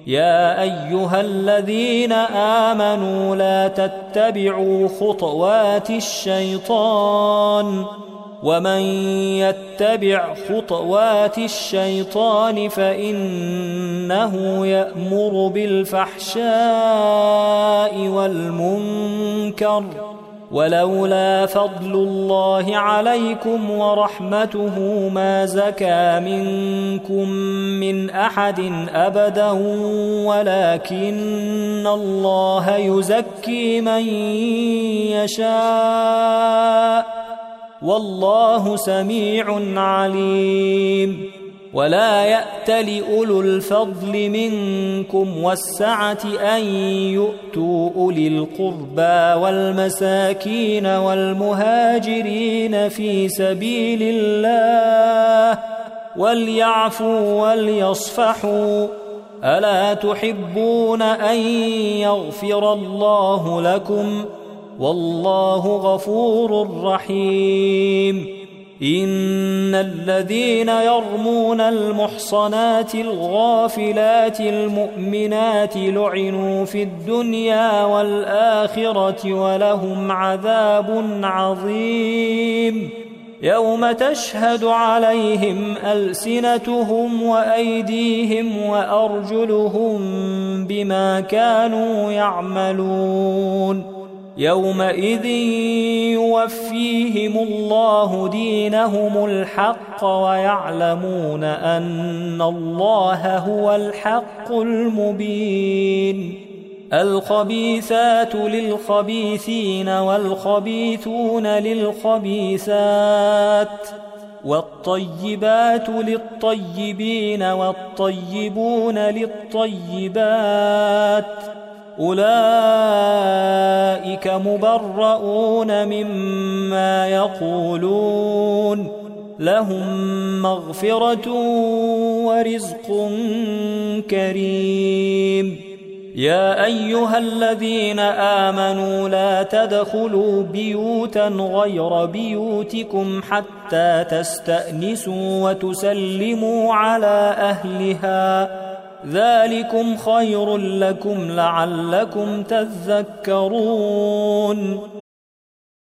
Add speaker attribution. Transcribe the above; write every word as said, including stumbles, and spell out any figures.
Speaker 1: يا أيها الذين آمنوا لا تتبعوا خطوات الشيطان ومن يتبع خطوات الشيطان فإنه يأمر بالفحشاء والمنكر ولولا فضل الله عليكم ورحمته ما زكى منكم من أحد أبدا ولكن الله يزكي من يشاء والله سميع عليم ولا يأتل أولو الفضل منكم والسعة أن يؤتوا أولي القربى والمساكين والمهاجرين في سبيل الله وليعفوا وليصفحوا ألا تحبون أن يغفر الله لكم والله غفور رحيم إن الذين يرمون المحصنات الغافلات المؤمنات لعنوا في الدنيا والآخرة ولهم عذاب عظيم يوم تشهد عليهم ألسنتهم وأيديهم وأرجلهم بما كانوا يعملون يومئذ يوفيهم الله دينهم الحق ويعلمون أن الله هو الحق المبين الخبيثات للخبيثين والخبيثون للخبيثات والطيبات للطيبين والطيبون للطيبات أولئك مبرؤون مما يقولون لهم مغفرة ورزق كريم يا أيها الذين آمنوا لا تدخلوا بيوتا غير بيوتكم حتى تستأنسوا وتسلموا على أهلها ذلكم خير لكم لعلكم تذكرون